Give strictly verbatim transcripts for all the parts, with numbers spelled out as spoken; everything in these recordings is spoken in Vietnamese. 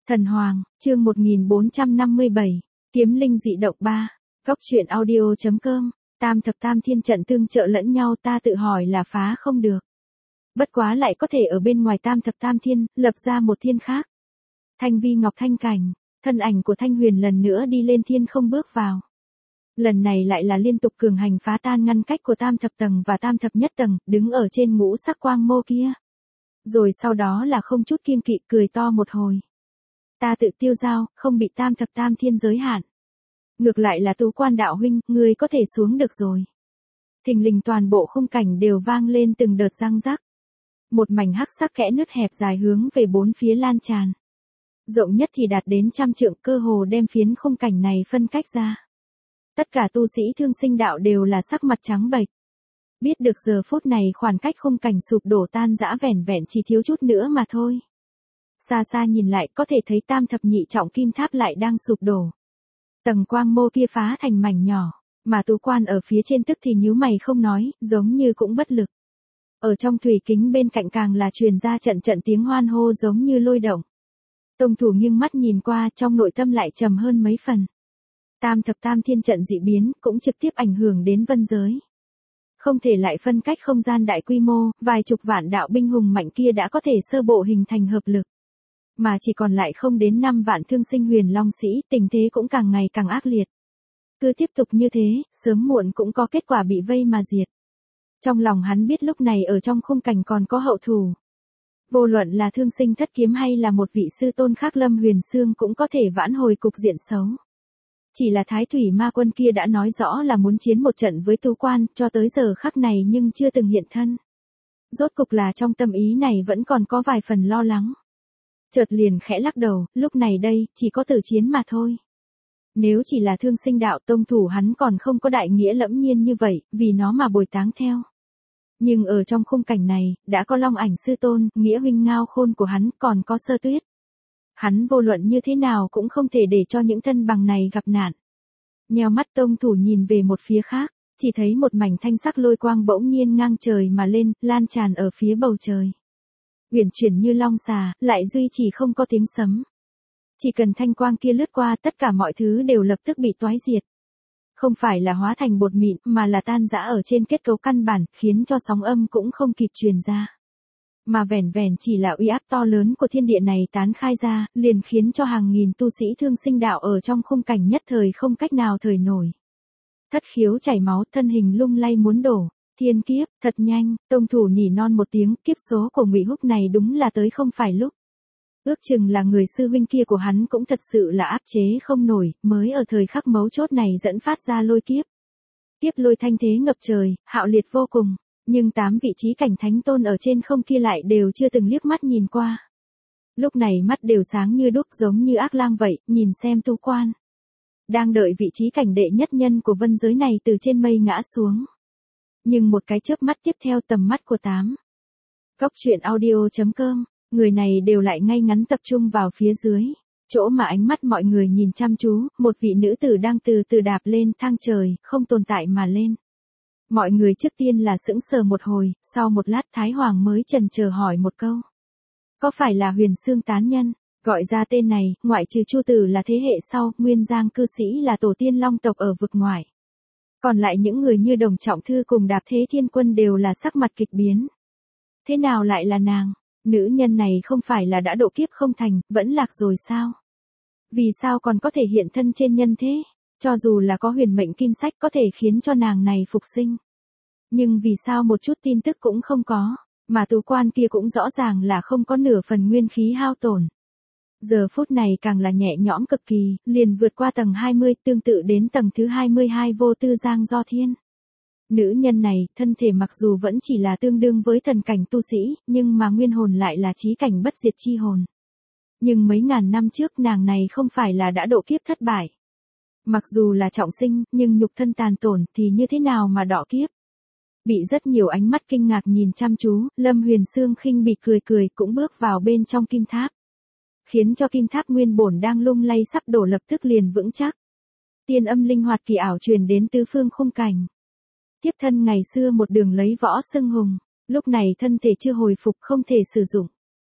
Thần Hoàng, chương một nghìn bốn trăm năm mươi bảy, Kiếm Linh dị động ba, Góc truyện audio.com, tam thập tam thiên trận tương trợ lẫn nhau ta tự hỏi là phá không được. Bất quá lại có thể ở bên ngoài tam thập tam thiên, lập ra một thiên khác. Thanh vi ngọc thanh cảnh, thân ảnh của Thanh Huyền lần nữa đi lên thiên không bước vào. Lần này lại là liên tục cường hành phá tan ngăn cách của tam thập tầng và tam thập nhất tầng, đứng ở trên ngũ sắc quang mô kia. Rồi sau đó là không chút kiêng kỵ cười to một hồi. Ta tự tiêu dao, không bị tam thập tam thiên giới hạn. Ngược lại là Tú Quan đạo huynh, ngươi có thể xuống được rồi. Thình lình toàn bộ khung cảnh đều vang lên từng đợt răng rắc. Một mảnh hắc sắc kẽ nứt hẹp dài hướng về bốn phía lan tràn. Rộng nhất thì đạt đến trăm trượng, cơ hồ đem phiến khung cảnh này phân cách ra. Tất cả tu sĩ thương sinh đạo đều là sắc mặt trắng bệch. Biết được giờ phút này khoảng cách khung cảnh sụp đổ tan rã vẻn vẹn chỉ thiếu chút nữa mà thôi. Xa xa nhìn lại có thể thấy tam thập nhị trọng kim tháp lại đang sụp đổ. Tầng quang mô kia phá thành mảnh nhỏ, mà Tú Quan ở phía trên tức thì nhíu mày không nói, giống như cũng bất lực. Ở trong thủy kính bên cạnh càng là truyền ra trận trận tiếng hoan hô giống như lôi động. Tông thủ nghiêng mắt nhìn qua, trong nội tâm lại trầm hơn mấy phần. Tam thập tam thiên trận dị biến cũng trực tiếp ảnh hưởng đến vân giới. Không thể lại phân cách không gian đại quy mô, vài chục vạn đạo binh hùng mạnh kia đã có thể sơ bộ hình thành hợp lực. Mà chỉ còn lại không đến năm vạn thương sinh huyền long sĩ, tình thế cũng càng ngày càng ác liệt. Cứ tiếp tục như thế, sớm muộn cũng có kết quả bị vây mà diệt. Trong lòng hắn biết lúc này ở trong khung cảnh còn có hậu thủ. Vô luận là thương sinh thất kiếm hay là một vị sư tôn khác Lâm Huyền Sương cũng có thể vãn hồi cục diện xấu. Chỉ là Thái Thủy Ma Quân kia đã nói rõ là muốn chiến một trận với Tú Quan, cho tới giờ khắc này nhưng chưa từng hiện thân. Rốt cục là trong tâm ý này vẫn còn có vài phần lo lắng. Chợt liền khẽ lắc đầu, lúc này đây, chỉ có tử chiến mà thôi. Nếu chỉ là thương sinh đạo tông thủ hắn còn không có đại nghĩa lẫm nhiên như vậy, vì nó mà bồi táng theo. Nhưng ở trong khung cảnh này, đã có Long Ảnh sư tôn, nghĩa huynh ngao khôn của hắn, còn có Sơ Tuyết. Hắn vô luận như thế nào cũng không thể để cho những thân bằng này gặp nạn. Nheo mắt tông thủ nhìn về một phía khác, chỉ thấy một mảnh thanh sắc lôi quang bỗng nhiên ngang trời mà lên, lan tràn ở phía bầu trời. Uyển chuyển như long xà, lại duy trì không có tiếng sấm. Chỉ cần thanh quang kia lướt qua, tất cả mọi thứ đều lập tức bị toái diệt. Không phải là hóa thành bột mịn, mà là tan rã ở trên kết cấu căn bản, khiến cho sóng âm cũng không kịp truyền ra. Mà vẻn vẻn chỉ là uy áp to lớn của thiên địa này tán khai ra, liền khiến cho hàng nghìn tu sĩ thương sinh đạo ở trong khung cảnh nhất thời không cách nào thời nổi. Thất khiếu chảy máu, thân hình lung lay muốn đổ. Thiên kiếp, thật nhanh, tông thủ nỉ non một tiếng, kiếp số của Ngụy Húc này đúng là tới không phải lúc. Ước chừng là người sư huynh kia của hắn cũng thật sự là áp chế không nổi, mới ở thời khắc mấu chốt này dẫn phát ra lôi kiếp. Kiếp lôi thanh thế ngập trời, hạo liệt vô cùng, nhưng tám vị trí cảnh thánh tôn ở trên không kia lại đều chưa từng liếc mắt nhìn qua. Lúc này mắt đều sáng như đuốc giống như ác lang vậy, nhìn xem Tú Quan. Đang đợi vị trí cảnh đệ nhất nhân của vân giới này từ trên mây ngã xuống. Nhưng một cái chớp mắt tiếp theo tầm mắt của tám. Góc truyện audio.com, người này đều lại ngay ngắn tập trung vào phía dưới. Chỗ mà ánh mắt mọi người nhìn chăm chú, một vị nữ tử đang từ từ đạp lên thang trời, không tồn tại mà lên. Mọi người trước tiên là sững sờ một hồi, sau một lát Thái Hoàng mới chần chờ hỏi một câu. Có phải là Huyền Sương tán nhân? Gọi ra tên này, ngoại trừ Chu Tử là thế hệ sau, Nguyên Giang cư sĩ là tổ tiên long tộc ở vực ngoài. Còn lại những người như Đồng Trọng Thư cùng Đạp Thế Thiên Quân đều là sắc mặt kịch biến. Thế nào lại là nàng? Nữ nhân này không phải là đã độ kiếp không thành, vẫn lạc rồi sao? Vì sao còn có thể hiện thân trên nhân thế? Cho dù là có huyền mệnh kim sách có thể khiến cho nàng này phục sinh. Nhưng vì sao một chút tin tức cũng không có, mà Tú Quan kia cũng rõ ràng là không có nửa phần nguyên khí hao tổn. Giờ phút này càng là nhẹ nhõm cực kỳ, liền vượt qua tầng hai mươi, tương tự đến tầng thứ hai mươi hai vô tư giang do thiên. Nữ nhân này, thân thể mặc dù vẫn chỉ là tương đương với thần cảnh tu sĩ, nhưng mà nguyên hồn lại là chí cảnh bất diệt chi hồn. Nhưng mấy ngàn năm trước nàng này không phải là đã độ kiếp thất bại. Mặc dù là trọng sinh, nhưng nhục thân tàn tổn thì như thế nào mà đọ kiếp. Bị rất nhiều ánh mắt kinh ngạc nhìn chăm chú, Lâm Huyền Sương khinh bị cười cười cũng bước vào bên trong kim tháp. Khiến cho kim tháp nguyên bổn đang lung lay sắp đổ lập tức liền vững chắc. Tiên âm linh hoạt kỳ ảo truyền đến tứ phương khung cảnh. Tiếp thân ngày xưa một đường lấy võ xưng hùng, lúc này thân thể chưa hồi phục không thể sử dụng.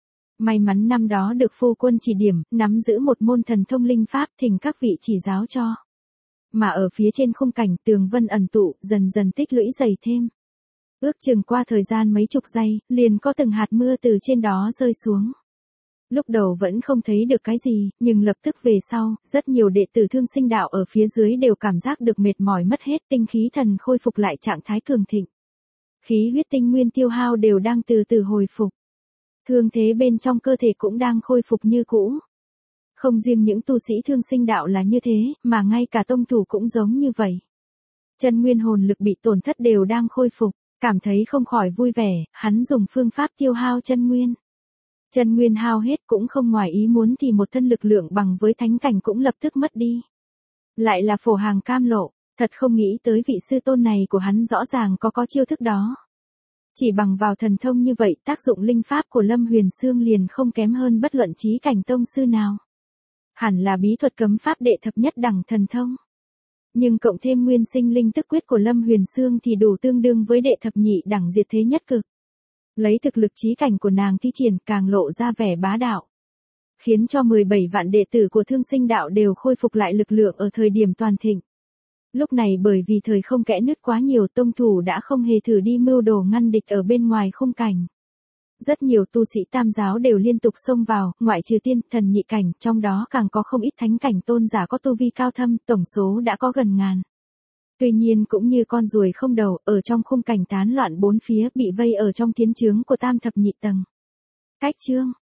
May mắn năm đó được phu quân chỉ điểm, nắm giữ một môn thần thông linh pháp, thỉnh các vị chỉ giáo cho. Mà ở phía trên khung cảnh tường vân ẩn tụ, dần dần tích lũy dày thêm. Ước chừng qua thời gian mấy chục giây, liền có từng hạt mưa từ trên đó rơi xuống. Lúc đầu vẫn không thấy được cái gì, nhưng lập tức về sau, rất nhiều đệ tử Thương Sinh Đạo ở phía dưới đều cảm giác được mệt mỏi mất hết, tinh khí thần khôi phục lại trạng thái cường thịnh. Khí huyết tinh nguyên tiêu hao đều đang từ từ hồi phục. Thương thế bên trong cơ thể cũng đang khôi phục như cũ. Không riêng những tu sĩ Thương Sinh Đạo là như thế, mà ngay cả tông thủ cũng giống như vậy. Chân nguyên hồn lực bị tổn thất đều đang khôi phục, cảm thấy không khỏi vui vẻ, hắn dùng phương pháp tiêu hao chân nguyên. Chân nguyên hao hết cũng không ngoài ý muốn thì một thân lực lượng bằng với thánh cảnh cũng lập tức mất đi. Lại là phổ hàng cam lộ, thật không nghĩ tới vị sư tôn này của hắn rõ ràng có có chiêu thức đó. Chỉ bằng vào thần thông như vậy tác dụng linh pháp của Lâm Huyền Sương liền không kém hơn bất luận chí cảnh tông sư nào. Hẳn là bí thuật cấm pháp đệ thập nhất đẳng thần thông. Nhưng cộng thêm nguyên sinh linh tức quyết của Lâm Huyền Sương thì đủ tương đương với đệ thập nhị đẳng diệt thế nhất cực. Lấy thực lực chí cảnh của nàng thi triển càng lộ ra vẻ bá đạo. Khiến cho mười bảy vạn đệ tử của Thương Sinh Đạo đều khôi phục lại lực lượng ở thời điểm toàn thịnh. Lúc này bởi vì thời không kẽ nứt quá nhiều, tông thủ đã không hề thử đi mưu đồ ngăn địch ở bên ngoài khung cảnh. Rất nhiều tu sĩ tam giáo đều liên tục xông vào, ngoại trừ tiên, thần nhị cảnh, trong đó càng có không ít thánh cảnh tôn giả có tu vi cao thâm, tổng số đã có gần ngàn. Tuy nhiên cũng như con ruồi không đầu, ở trong khung cảnh tán loạn bốn phía bị vây ở trong tiến chướng của tam thập nhị tầng. Cách chương